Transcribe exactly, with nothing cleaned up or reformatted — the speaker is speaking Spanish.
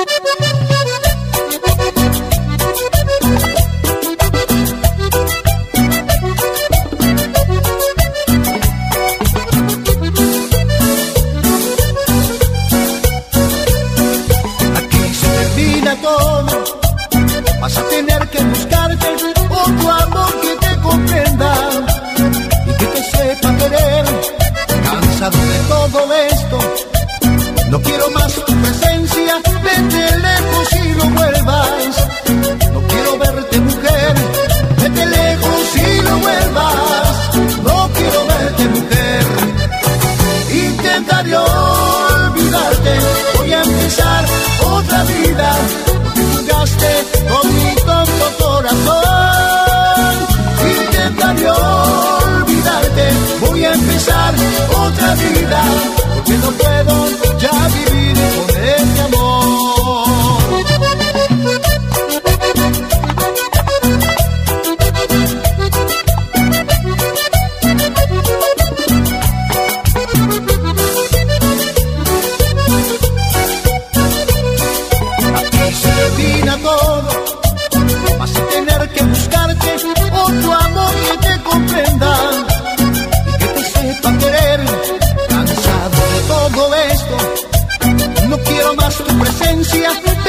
Vas a tener que buscarte otro amor que te comprenda y que te sepa querer. Cansado de todo esto, no quiero más tu presencia. Vete lejos y no vuelvas. No quiero verte, mujer. Vete lejos y no vuelvas. No quiero verte, mujer. Intentaré olvidarte. Voy a empezar otra vida. Con mi tonto corazón intentaré olvidarte. Voy a empezar otra vida, porque no puedo ya vivir con este amor. Aquí se termina todo. Vas a tener que buscarte otro amor que te comprenda y que te sepa querer. Cansado de todo esto, no quiero más tu presencia.